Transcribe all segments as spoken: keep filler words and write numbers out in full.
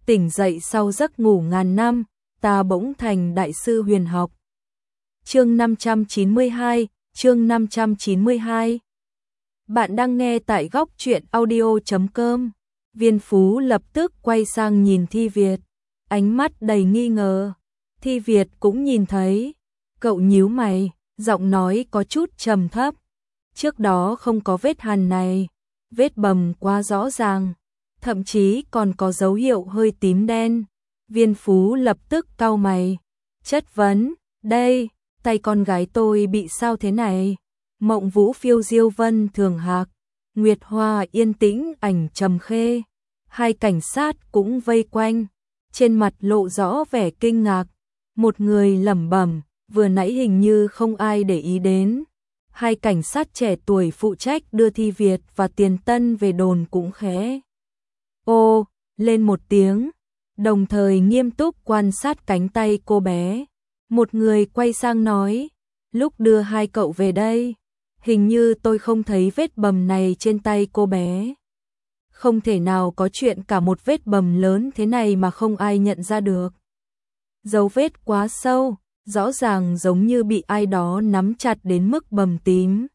tỉnh dậy sau giấc ngủ ngàn năm, ta bỗng thành đại sư huyền học. Chương năm trăm chín mươi hai, chương năm trăm chín mươi hai. Bạn đang nghe tại góc truyện audio chấm com. Viên Phú lập tức quay sang nhìn Thi Việt, ánh mắt đầy nghi ngờ. Thi Việt cũng nhìn thấy, cậu nhíu mày, giọng nói có chút trầm thấp. Trước đó không có vết hằn này, vết bầm quá rõ ràng, thậm chí còn có dấu hiệu hơi tím đen. Viên Phú lập tức cau mày, chất vấn, đây, tay con gái tôi bị sao thế này? Mộng Vũ phiêu diêu vân thường hạc, Nguyệt Hoa yên tĩnh ảnh trầm khê. Hai cảnh sát cũng vây quanh, trên mặt lộ rõ vẻ kinh ngạc. Một người lẩm bẩm, vừa nãy hình như không ai để ý đến. Hai cảnh sát trẻ tuổi phụ trách đưa Thi Việt và Tiền Tân về đồn cũng khẽ ô lên một tiếng, đồng thời nghiêm túc quan sát cánh tay cô bé. Một người quay sang nói, lúc đưa hai cậu về đây, hình như tôi không thấy vết bầm này trên tay cô bé. Không thể nào có chuyện cả một vết bầm lớn thế này mà không ai nhận ra được. Dấu vết quá sâu, rõ ràng giống như bị ai đó nắm chặt đến mức bầm tím.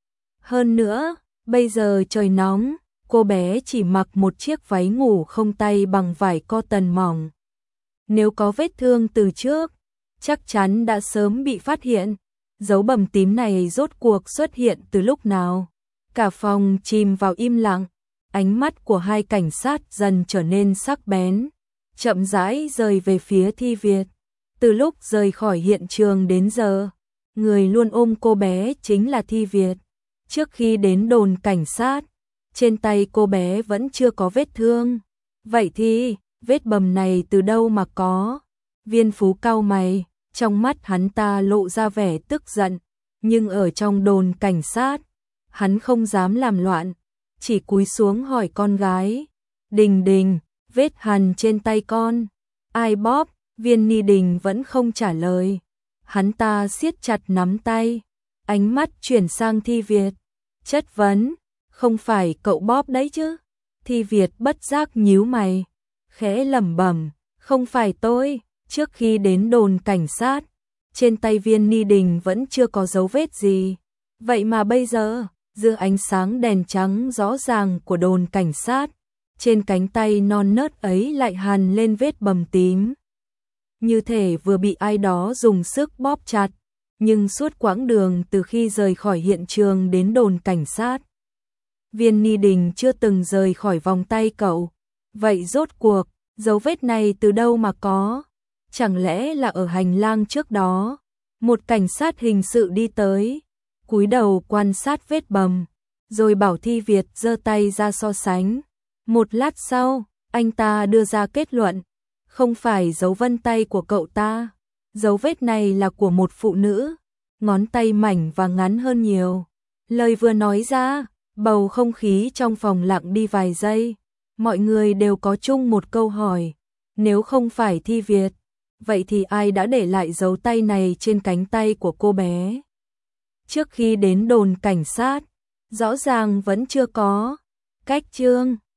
Hơn nữa, bây giờ trời nóng, cô bé chỉ mặc một chiếc váy ngủ không tay bằng vải cotton mỏng. Nếu có vết thương từ trước, chắc chắn đã sớm bị phát hiện. Dấu bầm tím này rốt cuộc xuất hiện từ lúc nào? Cả phòng chìm vào im lặng, ánh mắt của hai cảnh sát dần trở nên sắc bén, chậm rãi rời về phía Thi Việt. Từ lúc rời khỏi hiện trường đến giờ, người luôn ôm cô bé chính là Thi Việt. Trước khi đến đồn cảnh sát, trên tay cô bé vẫn chưa có vết thương. Vậy thì, vết bầm này từ đâu mà có? Viên Phú cau mày, trong mắt hắn ta lộ ra vẻ tức giận, nhưng ở trong đồn cảnh sát, hắn không dám làm loạn, chỉ cúi xuống hỏi con gái. Đình Đình, vết hằn trên tay con, ai bóp? Viên Ni Đình vẫn không trả lời. Hắn ta siết chặt nắm tay, ánh mắt chuyển sang Thi Việt, chất vấn, không phải cậu bóp đấy chứ? Thi Việt bất giác nhíu mày, khẽ lẩm bẩm, không phải tôi. Trước khi đến đồn cảnh sát, trên tay Viên Ni Đình vẫn chưa có dấu vết gì. Vậy mà bây giờ, dưới ánh sáng đèn trắng rõ ràng của đồn cảnh sát, trên cánh tay non nớt ấy lại hằn lên vết bầm tím. Như thể vừa bị ai đó dùng sức bóp chặt. Nhưng suốt quãng đường từ khi rời khỏi hiện trường đến đồn cảnh sát, Viên Ni Đình chưa từng rời khỏi vòng tay cậu. Vậy rốt cuộc, dấu vết này từ đâu mà có? Chẳng lẽ là ở hành lang trước đó? Một cảnh sát hình sự đi tới, cúi đầu quan sát vết bầm, rồi bảo Thi Việt giơ tay ra so sánh. Một lát sau, anh ta đưa ra kết luận, không phải dấu vân tay của cậu ta, dấu vết này là của một phụ nữ, ngón tay mảnh và ngắn hơn nhiều. Lời vừa nói ra, bầu không khí trong phòng lặng đi vài giây. Mọi người đều có chung một câu hỏi, nếu không phải Thi Việt, vậy thì ai đã để lại dấu tay này trên cánh tay của cô bé? Trước khi đến đồn cảnh sát, rõ ràng vẫn chưa có. Cách chương